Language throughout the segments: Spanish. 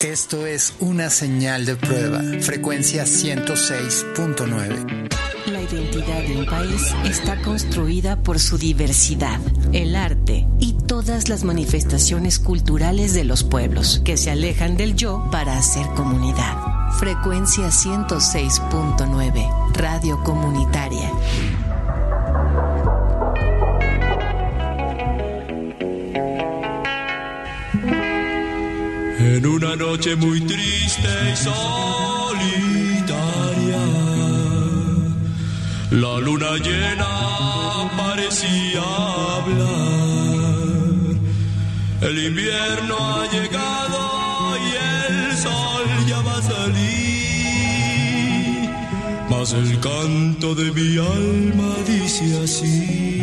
Esto es una señal de prueba. Frecuencia 106.9. La identidad de un país está construida por su diversidad, el arte y todas las manifestaciones culturales de los pueblos que se alejan del yo para hacer comunidad. Frecuencia 106.9, Radio Comunitaria. En una noche muy triste y solitaria, la luna llena parecía hablar. El invierno ha llegado y el sol ya va a salir, mas el canto de mi alma dice así.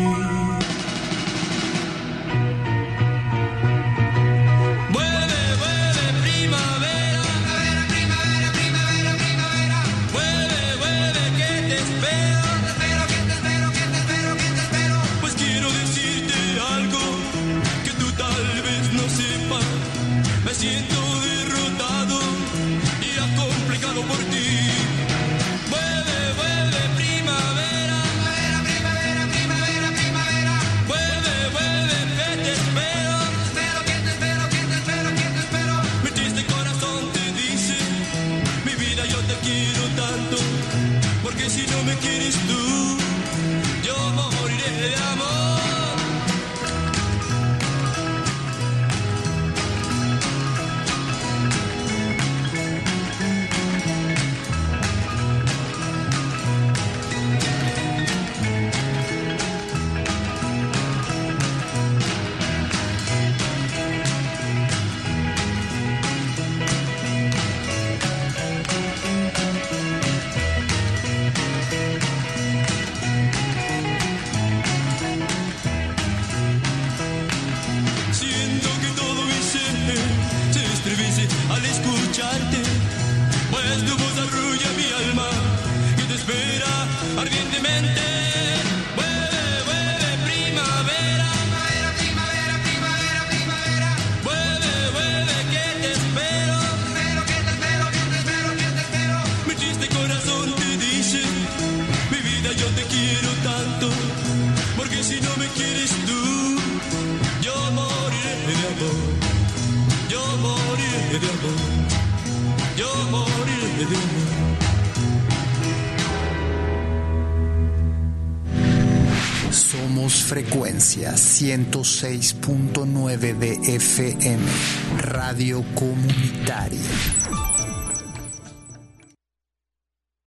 Somos frecuencia 106.9 de FM, Radio Comunitaria.